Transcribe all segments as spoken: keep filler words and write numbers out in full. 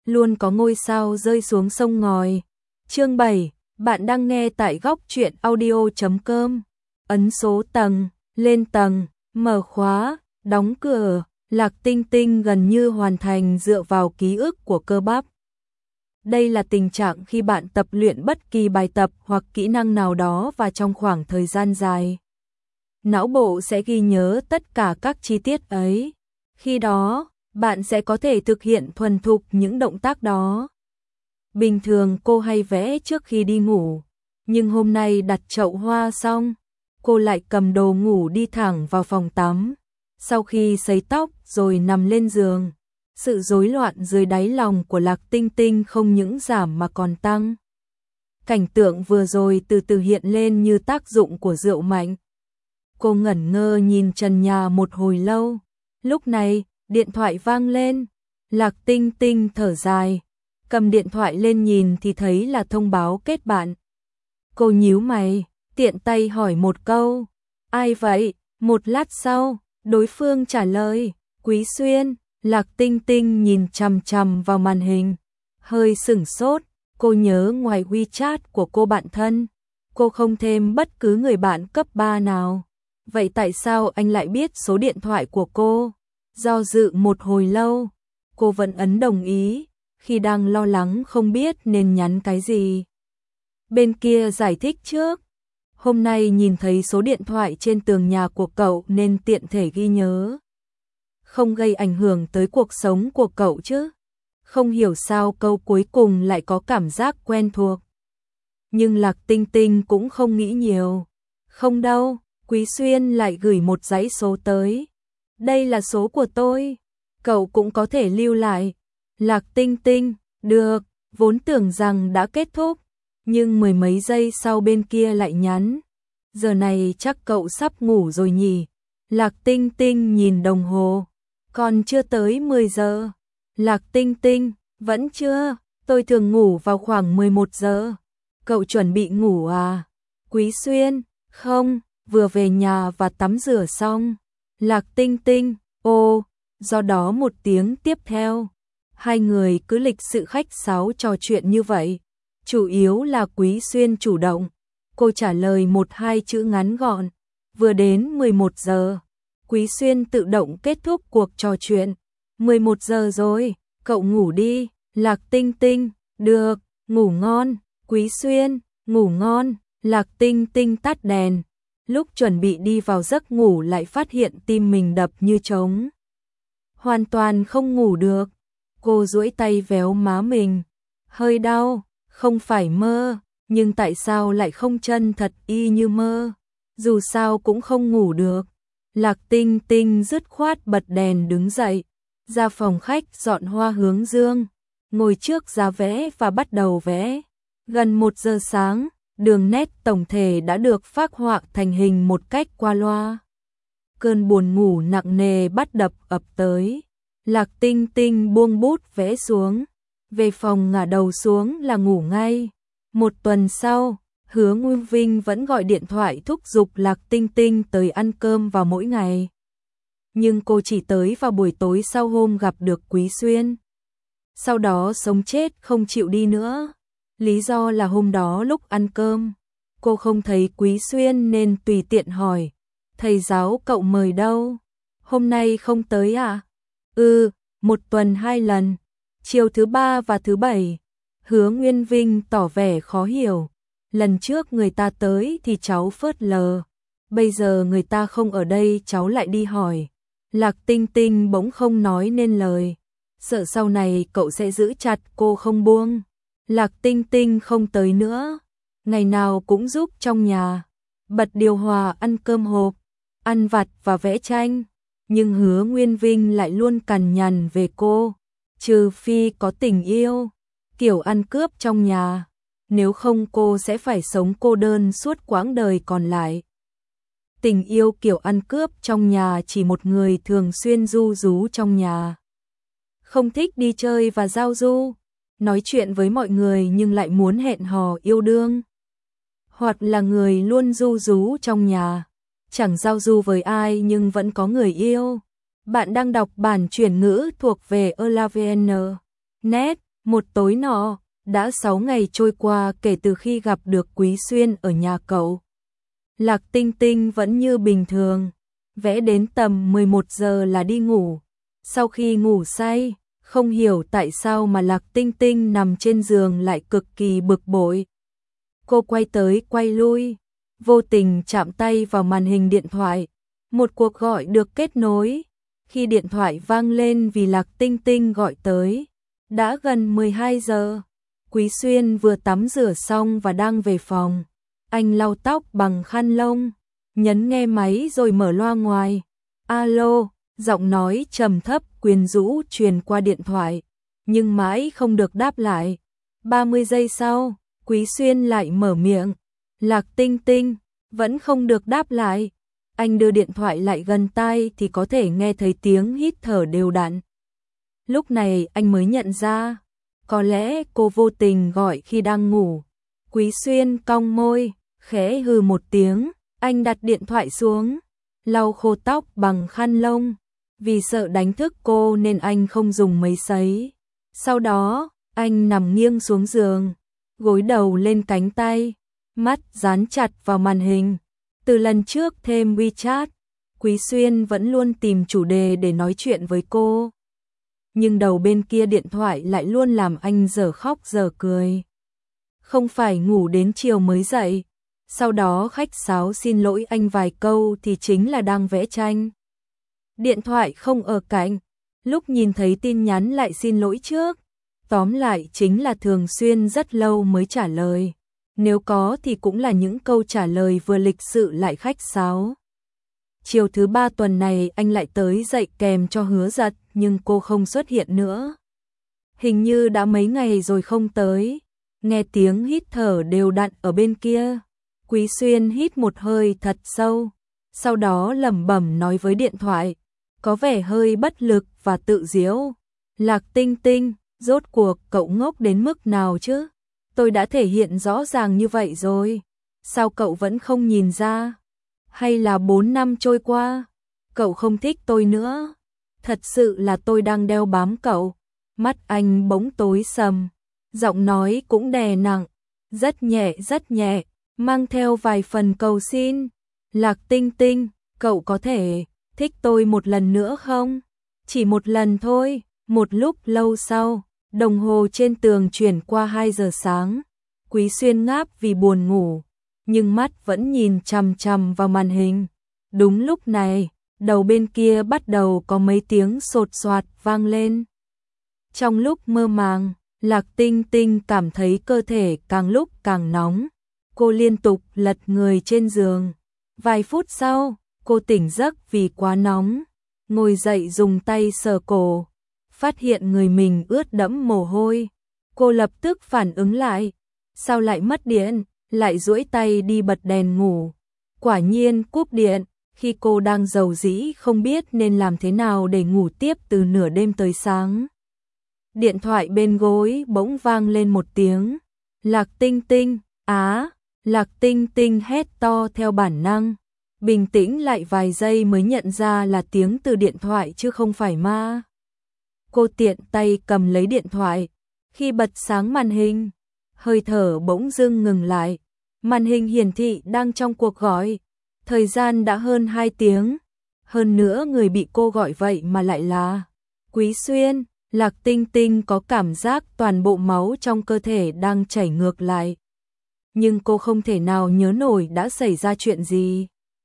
luôn có ngôi sao rơi xuống sông ngòi. Chương bảy, bạn đang nghe tại góc truyện audio chấm com. Ấn số tầng, lên tầng, mở khóa, đóng cửa, Lạc Tinh Tinh gần như hoàn thành dựa vào ký ức của cơ bắp. Đây là tình trạng khi bạn tập luyện bất kỳ bài tập hoặc kỹ năng nào đó và trong khoảng thời gian dài. Não bộ sẽ ghi nhớ tất cả các chi tiết ấy. Khi đó, bạn sẽ có thể thực hiện thuần thục những động tác đó. Bình thường cô hay vẽ trước khi đi ngủ, nhưng hôm nay đặt chậu hoa xong, cô lại cầm đồ ngủ đi thẳng vào phòng tắm. Sau khi sấy tóc rồi nằm lên giường, sự rối loạn dưới đáy lòng của Lạc Tinh Tinh không những giảm mà còn tăng. Cảnh tượng vừa rồi từ từ hiện lên như tác dụng của rượu mạnh. Cô ngẩn ngơ nhìn trần nhà một hồi lâu. Lúc này, điện thoại vang lên. Lạc Tinh Tinh thở dài, cầm điện thoại lên nhìn thì thấy là thông báo kết bạn. Cô nhíu mày, tiện tay hỏi một câu, ai vậy? Một lát sau, đối phương trả lời, Quý Xuyên. Lạc Tinh Tinh nhìn chằm chằm vào màn hình, hơi sửng sốt. Cô nhớ ngoài WeChat của cô bạn thân, cô không thêm bất cứ người bạn cấp ba nào. Vậy tại sao anh lại biết số điện thoại của cô? Do dự một hồi lâu, cô vẫn ấn đồng ý, khi đang lo lắng không biết nên nhắn cái gì. Bên kia giải thích trước, hôm nay nhìn thấy số điện thoại trên tường nhà của cậu nên tiện thể ghi nhớ. Không gây ảnh hưởng tới cuộc sống của cậu chứ? Không hiểu sao câu cuối cùng lại có cảm giác quen thuộc. Nhưng Lạc Tinh Tinh cũng không nghĩ nhiều. Không đâu, Quý Xuyên lại gửi một dãy số tới. Đây là số của tôi, cậu cũng có thể lưu lại. Lạc Tinh Tinh, được, vốn tưởng rằng đã kết thúc, nhưng mười mấy giây sau bên kia lại nhắn. Giờ này chắc cậu sắp ngủ rồi nhỉ? Lạc Tinh Tinh nhìn đồng hồ, còn chưa tới mười giờ. Lạc Tinh Tinh, vẫn chưa, tôi thường ngủ vào khoảng mười một giờ. Cậu chuẩn bị ngủ à? Quý Xuyên, không, vừa về nhà và tắm rửa xong. Lạc Tinh Tinh, ô, do đó một tiếng tiếp theo. Hai người cứ lịch sự khách sáo trò chuyện như vậy. Chủ yếu là Quý Xuyên chủ động. Cô trả lời một hai chữ ngắn gọn. Vừa đến mười một giờ, Quý Xuyên tự động kết thúc cuộc trò chuyện. mười một giờ rồi, cậu ngủ đi. Lạc Tinh Tinh, được, ngủ ngon. Quý Xuyên, ngủ ngon. Lạc Tinh Tinh tắt đèn. Lúc chuẩn bị đi vào giấc ngủ lại phát hiện tim mình đập như trống. Hoàn toàn không ngủ được. Cô duỗi tay véo má mình. Hơi đau, không phải mơ, nhưng tại sao lại không chân thật y như mơ? Dù sao cũng không ngủ được. Lạc Tinh Tinh dứt khoát bật đèn đứng dậy, ra phòng khách dọn hoa hướng dương, ngồi trước giá vẽ và bắt đầu vẽ. Gần một giờ sáng, đường nét tổng thể đã được phác họa thành hình một cách qua loa. Cơn buồn ngủ nặng nề bắt đập ập tới. Lạc Tinh Tinh buông bút vẽ xuống, về phòng ngả đầu xuống là ngủ ngay. Một tuần sau, Hứa Nguyên Vinh vẫn gọi điện thoại thúc giục Lạc Tinh Tinh tới ăn cơm vào mỗi ngày. Nhưng cô chỉ tới vào buổi tối sau hôm gặp được Quý Xuyên. Sau đó sống chết không chịu đi nữa. Lý do là hôm đó lúc ăn cơm, cô không thấy Quý Xuyên nên tùy tiện hỏi, thầy giáo cậu mời đâu? Hôm nay không tới à? Ừ, một tuần hai lần, chiều thứ ba và thứ bảy. Hứa Nguyên Vinh tỏ vẻ khó hiểu. Lần trước người ta tới thì cháu phớt lờ, bây giờ người ta không ở đây cháu lại đi hỏi. Lạc Tinh Tinh bỗng không nói nên lời, sợ sau này cậu sẽ giữ chặt cô không buông. Lạc Tinh Tinh không tới nữa, ngày nào cũng giúp trong nhà, bật điều hòa, ăn cơm hộp, ăn vặt và vẽ tranh. Nhưng Hứa Nguyên Vinh lại luôn cằn nhằn về cô, trừ phi có tình yêu, kiểu ăn cướp trong nhà, nếu không cô sẽ phải sống cô đơn suốt quãng đời còn lại. Tình yêu kiểu ăn cướp trong nhà chỉ một người thường xuyên ru rú trong nhà. Không thích đi chơi và giao du, nói chuyện với mọi người nhưng lại muốn hẹn hò yêu đương. Hoặc là người luôn ru rú trong nhà, chẳng giao du với ai nhưng vẫn có người yêu. Bạn đang đọc bản chuyển ngữ thuộc về Elavn. Net. Một tối nọ, đã sáu ngày trôi qua kể từ khi gặp được Quý Xuyên ở nhà cậu. Lạc Tinh Tinh vẫn như bình thường, vẽ đến tầm mười một giờ là đi ngủ. Sau khi ngủ say, không hiểu tại sao mà Lạc Tinh Tinh nằm trên giường lại cực kỳ bực bội. Cô quay tới quay lui, vô tình chạm tay vào màn hình điện thoại. Một cuộc gọi được kết nối. Khi điện thoại vang lên vì Lạc Tinh Tinh gọi tới, đã gần mười hai giờ. Quý Xuyên vừa tắm rửa xong và đang về phòng. Anh lau tóc bằng khăn lông, nhấn nghe máy rồi mở loa ngoài. Alo, giọng nói trầm thấp quyến rũ truyền qua điện thoại, nhưng mãi không được đáp lại. ba mươi giây sau, Quý Xuyên lại mở miệng. Lạc Tinh Tinh, vẫn không được đáp lại. Anh đưa điện thoại lại gần tai thì có thể nghe thấy tiếng hít thở đều đặn. Lúc này anh mới nhận ra, có lẽ cô vô tình gọi khi đang ngủ. Quý Xuyên cong môi, khẽ hừ một tiếng, anh đặt điện thoại xuống, lau khô tóc bằng khăn lông. Vì sợ đánh thức cô nên anh không dùng máy sấy. Sau đó, anh nằm nghiêng xuống giường, gối đầu lên cánh tay, mắt dán chặt vào màn hình. Từ lần trước thêm WeChat, Quý Xuyên vẫn luôn tìm chủ đề để nói chuyện với cô. Nhưng đầu bên kia điện thoại lại luôn làm anh dở khóc dở cười. Không phải ngủ đến chiều mới dậy, sau đó khách sáo xin lỗi anh vài câu thì chính là đang vẽ tranh. Điện thoại không ở cạnh, lúc nhìn thấy tin nhắn lại xin lỗi trước. Tóm lại chính là thường xuyên rất lâu mới trả lời. Nếu có thì cũng là những câu trả lời vừa lịch sự lại khách sáo. Chiều thứ ba tuần này anh lại tới dạy kèm cho Hứa Giật nhưng cô không xuất hiện nữa. Hình như đã mấy ngày rồi không tới. Nghe tiếng hít thở đều đặn ở bên kia. Quý Xuyên hít một hơi thật sâu, sau đó lẩm bẩm nói với điện thoại, có vẻ hơi bất lực và tự giễu. Lạc Tinh Tinh, rốt cuộc cậu ngốc đến mức nào chứ? Tôi đã thể hiện rõ ràng như vậy rồi. Sao cậu vẫn không nhìn ra? Hay là bốn năm trôi qua, cậu không thích tôi nữa? Thật sự là tôi đang đeo bám cậu. Mắt anh bỗng tối sầm, giọng nói cũng đè nặng, rất nhẹ rất nhẹ, mang theo vài phần cầu xin. Lạc Tinh Tinh, cậu có thể thích tôi một lần nữa không? Chỉ một lần thôi. Một lúc lâu sau, đồng hồ trên tường chuyển qua hai giờ sáng. Quý Xuyên ngáp vì buồn ngủ, nhưng mắt vẫn nhìn chằm chằm vào màn hình. Đúng lúc này, đầu bên kia bắt đầu có mấy tiếng sột soạt vang lên. Trong lúc mơ màng, Lạc Tinh Tinh cảm thấy cơ thể càng lúc càng nóng. Cô liên tục lật người trên giường. Vài phút sau, cô tỉnh giấc vì quá nóng. Ngồi dậy dùng tay sờ cổ, phát hiện người mình ướt đẫm mồ hôi. Cô lập tức phản ứng lại. Sao lại mất điện? Lại duỗi tay đi bật đèn ngủ. Quả nhiên cúp điện. Khi cô đang rầu rĩ không biết nên làm thế nào để ngủ tiếp từ nửa đêm tới sáng. Điện thoại bên gối bỗng vang lên một tiếng. Lạc Tinh Tinh, á, Lạc Tinh Tinh hét to theo bản năng. Bình tĩnh lại vài giây mới nhận ra là tiếng từ điện thoại chứ không phải ma. Cô tiện tay cầm lấy điện thoại. Khi bật sáng màn hình, hơi thở bỗng dưng ngừng lại. Màn hình hiển thị đang trong cuộc gọi. Thời gian đã hơn hai tiếng. Hơn nữa người bị cô gọi vậy mà lại là Quý Xuyên. Lạc Tinh Tinh có cảm giác toàn bộ máu trong cơ thể đang chảy ngược lại. Nhưng cô không thể nào nhớ nổi đã xảy ra chuyện gì.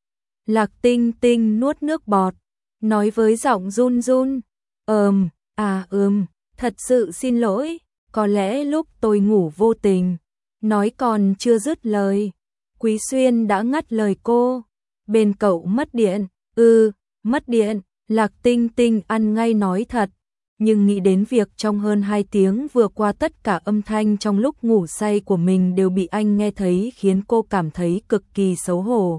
Lạc Tinh Tinh nuốt nước bọt, nói với giọng run run. Ừm, à ừm, thật sự xin lỗi, có lẽ lúc tôi ngủ vô tình. Nói còn chưa dứt lời, Quý Xuyên đã ngắt lời cô. Bên cậu mất điện, ừ, mất điện. Lạc Tinh Tinh ăn ngay nói thật. Nhưng nghĩ đến việc trong hơn hai tiếng vừa qua tất cả âm thanh trong lúc ngủ say của mình đều bị anh nghe thấy khiến cô cảm thấy cực kỳ xấu hổ.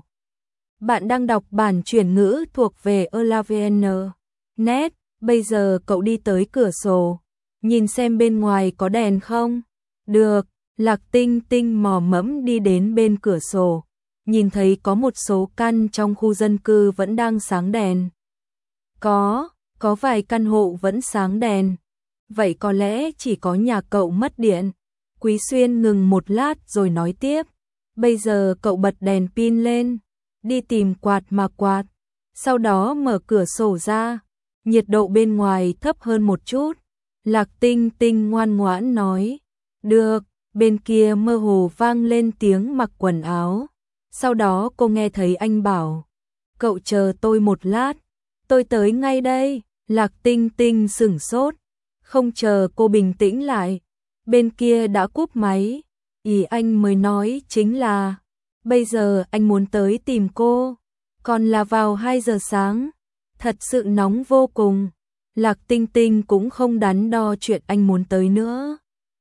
Bạn đang đọc bản chuyển ngữ thuộc về elavn chấm net. Bây giờ cậu đi tới cửa sổ, nhìn xem bên ngoài có đèn không? Được, Lạc Tinh Tinh mò mẫm đi đến bên cửa sổ, nhìn thấy có một số căn trong khu dân cư vẫn đang sáng đèn. Có, có vài căn hộ vẫn sáng đèn. vậy có lẽ chỉ có nhà cậu mất điện. Quý Xuyên ngừng một lát rồi nói tiếp, bây giờ cậu bật đèn pin lên, đi tìm quạt mà quạt, sau đó mở cửa sổ ra, nhiệt độ bên ngoài thấp hơn một chút. Lạc Tinh Tinh ngoan ngoãn nói, được. Bên kia mơ hồ vang lên tiếng mặc quần áo. Sau đó cô nghe thấy anh bảo, cậu chờ tôi một lát, tôi tới ngay đây. Lạc Tinh Tinh sửng sốt, không chờ cô bình tĩnh lại, bên kia đã cúp máy. Ý anh mới nói chính là, bây giờ anh muốn tới tìm cô, còn là vào hai giờ sáng, thật sự nóng vô cùng. Lạc Tinh Tinh cũng không đắn đo chuyện anh muốn tới nữa.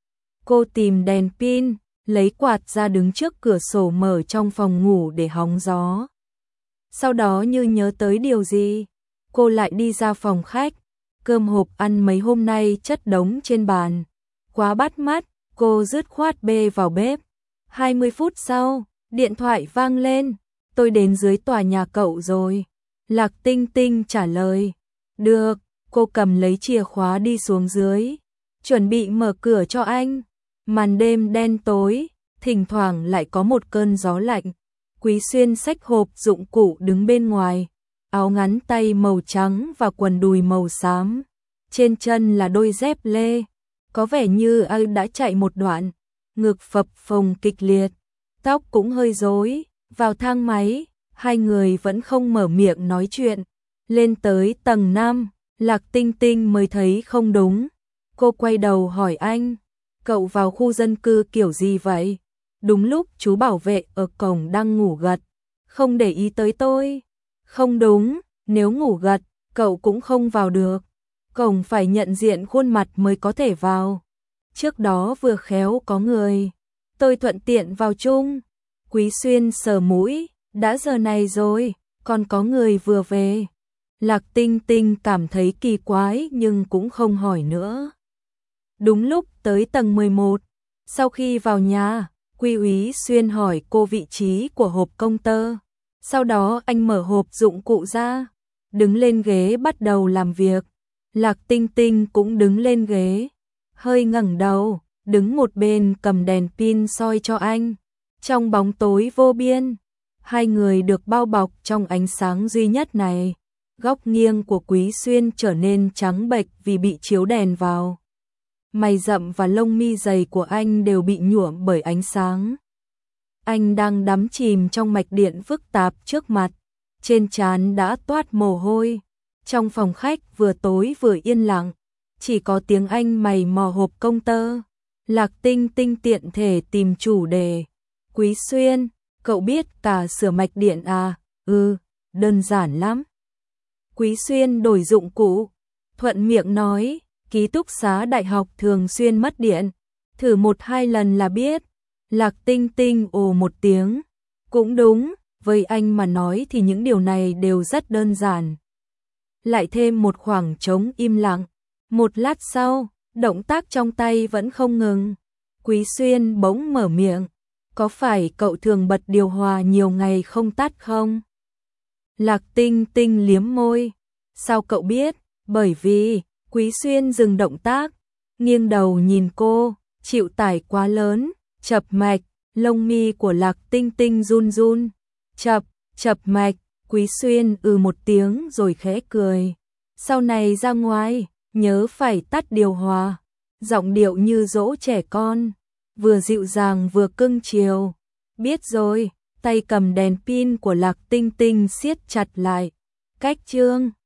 Cô tìm đèn pin, lấy quạt ra đứng trước cửa sổ mở trong phòng ngủ để hóng gió. Sau đó như nhớ tới điều gì, cô lại đi ra phòng khách. Cơm hộp ăn mấy hôm nay chất đống trên bàn, quá bắt mắt, cô dứt khoát bê vào bếp. hai mươi phút sau, điện thoại vang lên, tôi đến dưới tòa nhà cậu rồi. Lạc Tinh Tinh trả lời, được. Cô cầm lấy chìa khóa đi xuống dưới, chuẩn bị mở cửa cho anh. Màn đêm đen tối, thỉnh thoảng lại có một cơn gió lạnh. Quý Xuyên xách hộp dụng cụ đứng bên ngoài, áo ngắn tay màu trắng và quần đùi màu xám. Trên chân là đôi dép lê, có vẻ như anh đã chạy một đoạn, ngực phập phồng kịch liệt, tóc cũng hơi rối. Vào thang máy, hai người vẫn không mở miệng nói chuyện. Lên tới tầng năm, Lạc Tinh Tinh mới thấy không đúng. Cô quay đầu hỏi anh, cậu vào khu dân cư kiểu gì vậy? Đúng lúc chú bảo vệ ở cổng đang ngủ gật, không để ý tới tôi. Không đúng, nếu ngủ gật, cậu cũng không vào được. Cổng phải nhận diện khuôn mặt mới có thể vào. Trước đó vừa khéo có người, tôi thuận tiện vào chung. Quý Xuyên sờ mũi, đã giờ này rồi, còn có người vừa về. Lạc Tinh Tinh cảm thấy kỳ quái nhưng cũng không hỏi nữa. Đúng lúc tới tầng mười một, sau khi vào nhà, Quý Úy Xuyên hỏi cô vị trí của hộp công tơ. Sau đó anh mở hộp dụng cụ ra, đứng lên ghế bắt đầu làm việc. Lạc Tinh Tinh cũng đứng lên ghế, hơi ngẩng đầu, đứng một bên cầm đèn pin soi cho anh. Trong bóng tối vô biên, hai người được bao bọc trong ánh sáng duy nhất này. Góc nghiêng của Quý Xuyên trở nên trắng bệch vì bị chiếu đèn vào. Mày rậm và lông mi dày của anh đều bị nhuộm bởi ánh sáng. Anh đang đắm chìm trong mạch điện phức tạp trước mặt, trên trán đã toát mồ hôi. Trong phòng khách vừa tối vừa yên lặng, chỉ có tiếng anh mày mò hộp công tơ. Lạc Tinh Tinh tiện thể tìm chủ đề. Quý Xuyên, cậu biết cả sửa mạch điện à? Ừ, đơn giản lắm. Quý Xuyên đổi dụng cụ, thuận miệng nói, ký túc xá đại học thường xuyên mất điện, thử một hai lần là biết. Lạc Tinh Tinh ồ một tiếng, cũng đúng, với anh mà nói thì những điều này đều rất đơn giản. Lại thêm một khoảng trống im lặng, một lát sau, động tác trong tay vẫn không ngừng. Quý Xuyên bỗng mở miệng, có phải cậu thường bật điều hòa nhiều ngày không tắt không? Lạc Tinh Tinh liếm môi, sao cậu biết? Bởi vì, Quý Xuyên dừng động tác, nghiêng đầu nhìn cô, chịu tải quá lớn, chập mạch, lông mi của Lạc Tinh Tinh run run, chập, chập mạch. Quý Xuyên ừ một tiếng rồi khẽ cười, sau này ra ngoài, nhớ phải tắt điều hòa. Giọng điệu như dỗ trẻ con, vừa dịu dàng vừa cưng chiều. Biết rồi. Tay cầm đèn pin của Lạc Tinh Tinh siết chặt lại. Cách chương